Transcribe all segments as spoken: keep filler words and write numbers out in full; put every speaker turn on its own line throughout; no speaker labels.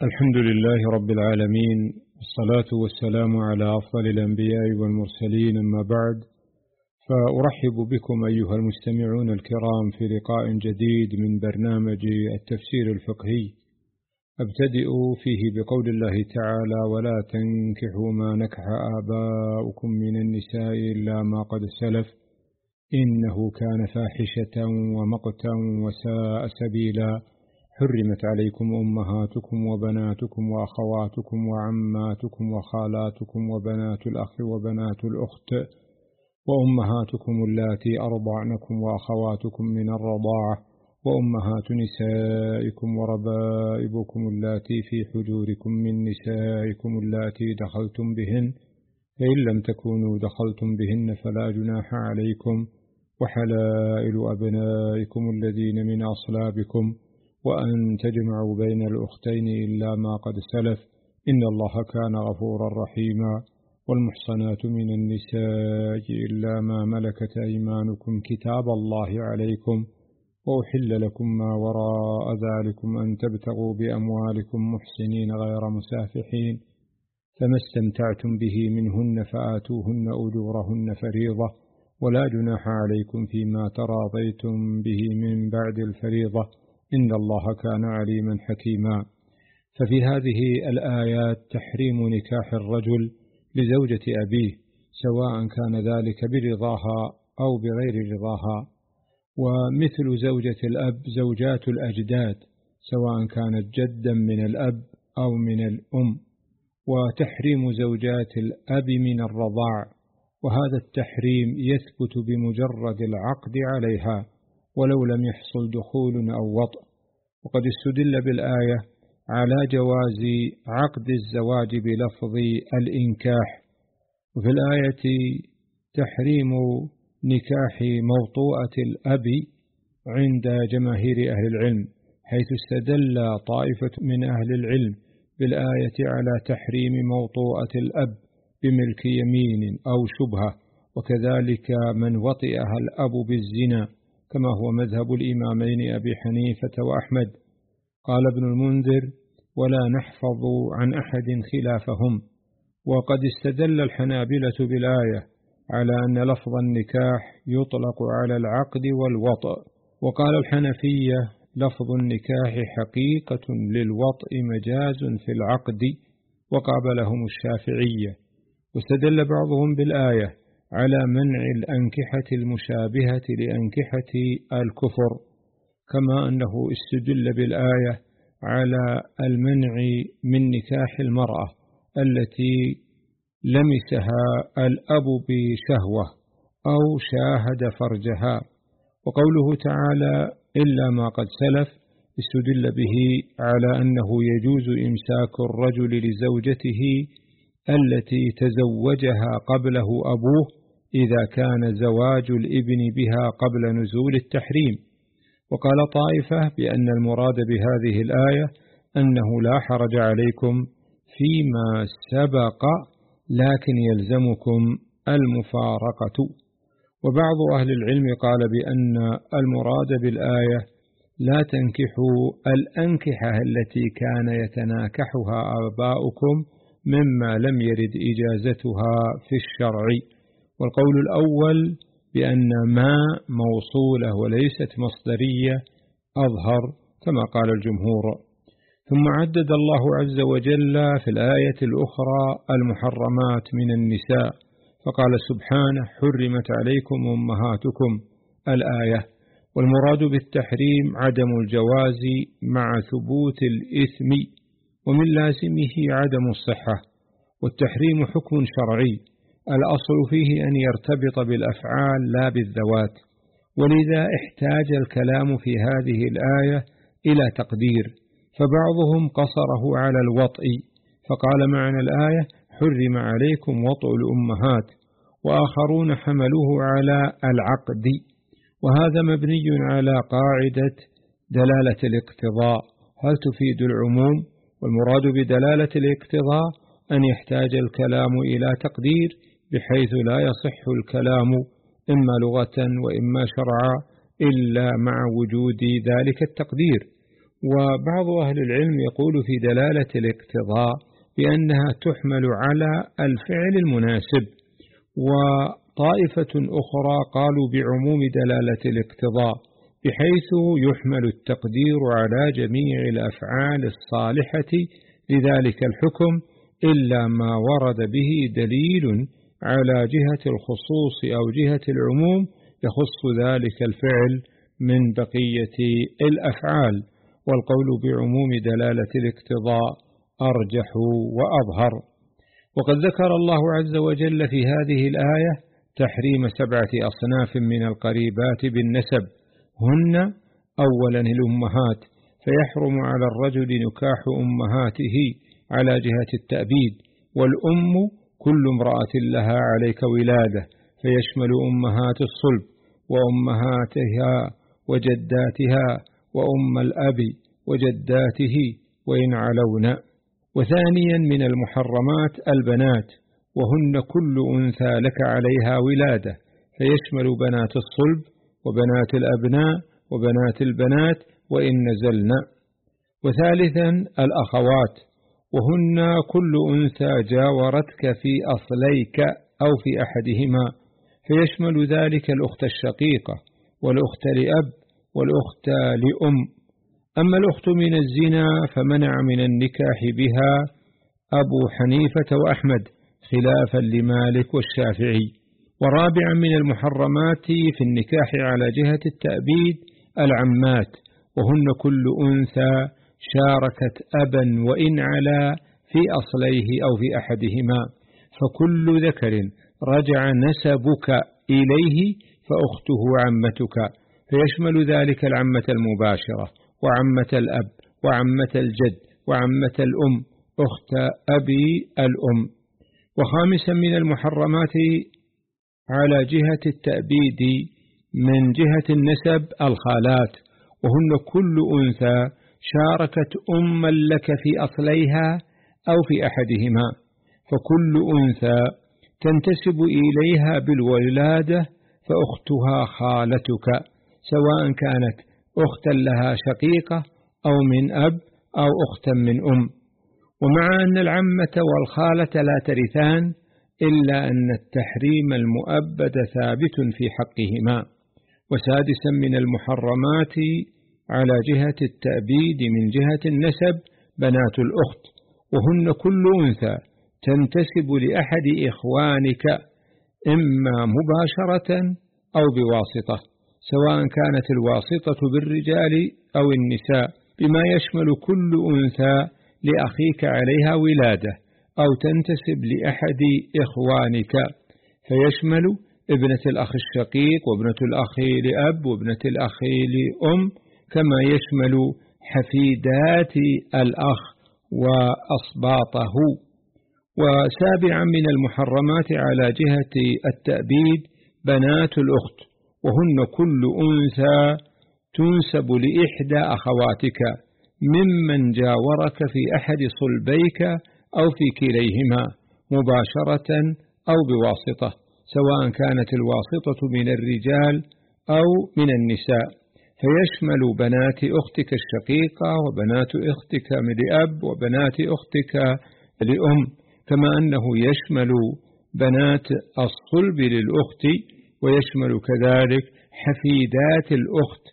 الحمد لله رب العالمين، والصلاة والسلام على أفضل الأنبياء والمرسلين، أما بعد، فأرحب بكم أيها المستمعون الكرام في لقاء جديد من برنامج التفسير الفقهي. أبتدئ فيه بقول الله تعالى: ولا تنكحوا ما نكح آباؤكم من النساء إلا ما قد سلف إنه كان فاحشة ومقتا وساء سبيلا. حرمت عليكم أمهاتكم وبناتكم وأخواتكم وعماتكم وخالاتكم وبنات الأخ وبنات الأخت وأمهاتكم اللاتي أرضعنكم وأخواتكم من الرضاعة وأمهات نسائكم وربائبكم اللاتي في حجوركم من نسائكم اللاتي دخلتم بهن، فإن لم تكونوا دخلتم بهن فلا جناح عليكم، وحلائل أبنائكم الذين من أصلابكم، وأن تجمعوا بين الأختين إلا ما قد سلف إن الله كان غفورا رحيما. والمحصنات من النساء إلا ما ملكت أيمانكم كتاب الله عليكم، وأحل لكم ما وراء ذلكم أن تبتغوا بأموالكم محسنين غير مسافحين، فما استمتعتم به منهن فآتوهن أجورهن فريضة، ولا جناح عليكم فيما تراضيتم به من بعد الفريضة إن الله كان عليما حكيما. ففي هذه الآيات تحريم نكاح الرجل لزوجة أبيه، سواء كان ذلك برضاها أو بغير رضاها، ومثل زوجة الأب زوجات الأجداد، سواء كانت جدا من الأب أو من الأم، وتحريم زوجات الأب من الرضاع، وهذا التحريم يثبت بمجرد العقد عليها ولو لم يحصل دخول أو وطء. وقد استدل بالآية على جواز عقد الزواج بلفظ الإنكاح، وفي الآية تحريم نكاح موطوءة الأب عند جماهير أهل العلم، حيث استدل طائفة من أهل العلم بالآية على تحريم موطوءة الأب بملك يمين أو شبهة، وكذلك من وطئها الأب بالزنا، كما هو مذهب الإمامين أبي حنيفة وأحمد. قال ابن المنذر: ولا نحفظ عن أحد خلافهم. وقد استدل الحنابلة بالآية على أن لفظ النكاح يطلق على العقد والوطء، وقال الحنفية: لفظ النكاح حقيقة للوطء مجاز في العقد، وقابلهم الشافعية. واستدل بعضهم بالآية على منع الأنكحة المشابهة لأنكحة الكفر، كما أنه استدل بالآية على المنع من نكاح المرأة التي لمسها الأب بشهوة أو شاهد فرجها. وقوله تعالى: إلا ما قد سلف، استدل به على أنه يجوز إمساك الرجل لزوجته التي تزوجها قبله أبوه إذا كان زواج الابن بها قبل نزول التحريم. وقال طائفة بأن المراد بهذه الآية أنه لا حرج عليكم فيما سبق، لكن يلزمكم المفارقة. وبعض أهل العلم قال بأن المراد بالآية لا تنكحوا الأنكحة التي كان يتناكحها آباؤكم مما لم يرد إجازتها في الشرع. والقول الأول بأن ما موصولة وليست مصدرية أظهر، كما قال الجمهور. ثم عدد الله عز وجل في الآية الأخرى المحرمات من النساء، فقال سبحانه: حرمت عليكم أمهاتكم الآية. والمراد بالتحريم عدم الجواز مع ثبوت الإثم، ومن لازمه عدم الصحة. والتحريم حكم شرعي، الأصل فيه أن يرتبط بالأفعال لا بالذوات، ولذا احتاج الكلام في هذه الآية إلى تقدير، فبعضهم قصره على الوطء فقال معنى الآية: حرم عليكم وطء الأمهات، وآخرون حملوه على العقد، وهذا مبني على قاعدة دلالة الاقتضاء، هل تفيد العموم؟ والمراد بدلالة الاقتضاء أن يحتاج الكلام إلى تقدير، بحيث لا يصح الكلام إما لغة وإما شرعا إلا مع وجود ذلك التقدير. وبعض أهل العلم يقول في دلالة الاقتضاء بأنها تحمل على الفعل المناسب، وطائفة أخرى قالوا بعموم دلالة الاقتضاء بحيث يحمل التقدير على جميع الأفعال الصالحة لذلك الحكم إلا ما ورد به دليل على جهة الخصوص أو جهة العموم يخص ذلك الفعل من بقية الأفعال، والقول بعموم دلالة الاقتضاء أرجح وأظهر. وقد ذكر الله عز وجل في هذه الآية تحريم سبعة أصناف من القريبات بالنسب، هن أولا الأمهات، فيحرم على الرجل نكاح أمهاته على جهة التأبيد، والأم كل امرأة لها عليك ولادة، فيشمل أمهات الصلب وأمهاتها وجداتها وأم الأب وجداته وإن علونا. وثانيا من المحرمات البنات، وهن كل أنثى لك عليها ولادة، فيشمل بنات الصلب وبنات الأبناء وبنات البنات وإن نزلنا. وثالثا الأخوات، وهن كل أنثى جاورتك في أصليك أو في أحدهما، فيشمل ذلك الأخت الشقيقة والأخت لأب والأخت لأم. أما الأخت من الزنا فمنع من النكاح بها أبو حنيفة وأحمد خلافا لمالك والشافعي. ورابعا من المحرمات في النكاح على جهة التأبيد العمات، وهن كل أنثى شاركت أبا وإن علا في أصليه أو في أحدهما، فكل ذكر رجع نسبك إليه فأخته عمتك، فيشمل ذلك العمة المباشرة وعمة الأب وعمة الجد وعمة الأم أخت أبي الأم. وخامسا من المحرمات على جهة التأبيد من جهة النسب الخالات، وهن كل أنثى شاركت أما لك في أصليها أو في أحدهما، فكل أنثى تنتسب إليها بالولادة فأختها خالتك، سواء كانت أختا لها شقيقة أو من أب أو أختا من أم. ومع أن العمة والخالة لا ترثان إلا أن التحريم المؤبد ثابت في حقهما. وسادسا من المحرمات على جهة التأبيد من جهة النسب بنات الأخت، وهن كل أنثى تنتسب لأحد إخوانك إما مباشرة أو بواسطة، سواء كانت الواسطة بالرجال أو النساء، بما يشمل كل أنثى لأخيك عليها ولادة أو تنتسب لأحد إخوانك، فيشمل ابنة الأخ الشقيق وابنة الأخ لأب وابنة الأخ لأم، كما يشمل حفيدات الأخ وأصباطه. وسابعا من المحرمات على جهة التأبيد بنات الأخت، وهن كل أنثى تنسب لإحدى أخواتك ممن جاورك في أحد صلبيك أو في كليهما مباشرة أو بواسطة، سواء كانت الواسطة من الرجال أو من النساء، فيشمل بنات أختك الشقيقة وبنات أختك لأب وبنات أختك لأم، كما أنه يشمل بنات الصلب للأخت، ويشمل كذلك حفيدات الأخت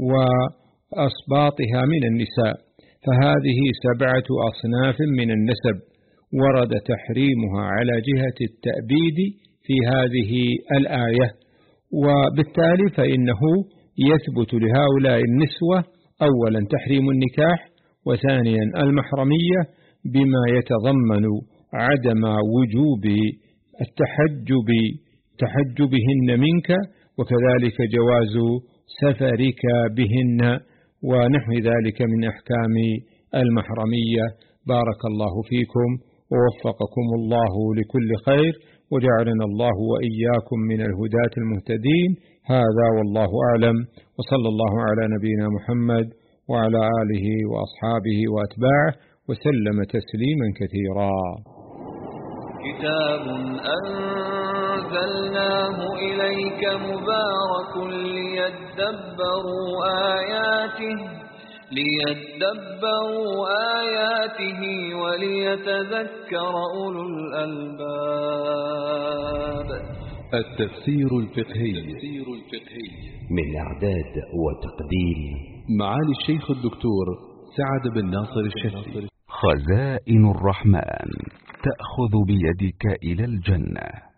وأصباطها من النساء. فهذه سبعة أصناف من النسب ورد تحريمها على جهة التأبيد في هذه الآية. وبالتالي فإنه يثبت لهؤلاء النسوة أولا تحريم النكاح، وثانيا المحرمية بما يتضمن عدم وجوب التحجب تحجبهن منك، وكذلك جواز سفرك بهن ونحو ذلك من أحكام المحرمية. بارك الله فيكم ووفقكم الله لكل خير، وجعلنا الله وإياكم من الهداة المهتدين. هذا والله أعلم، وصلى الله على نبينا محمد وعلى آله وأصحابه وأتباعه وسلم تسليما كثيرا.
كتاب أنزلناه إليك مبارك ليدبروا آياته ليدبروا آياته وليتذكر أولو الألباب.
التفسير الفقهي من إعداد وتقديم معالي الشيخ الدكتور سعد بن ناصر الشهري. خزائن الرحمن تأخذ بيدك إلى الجنة.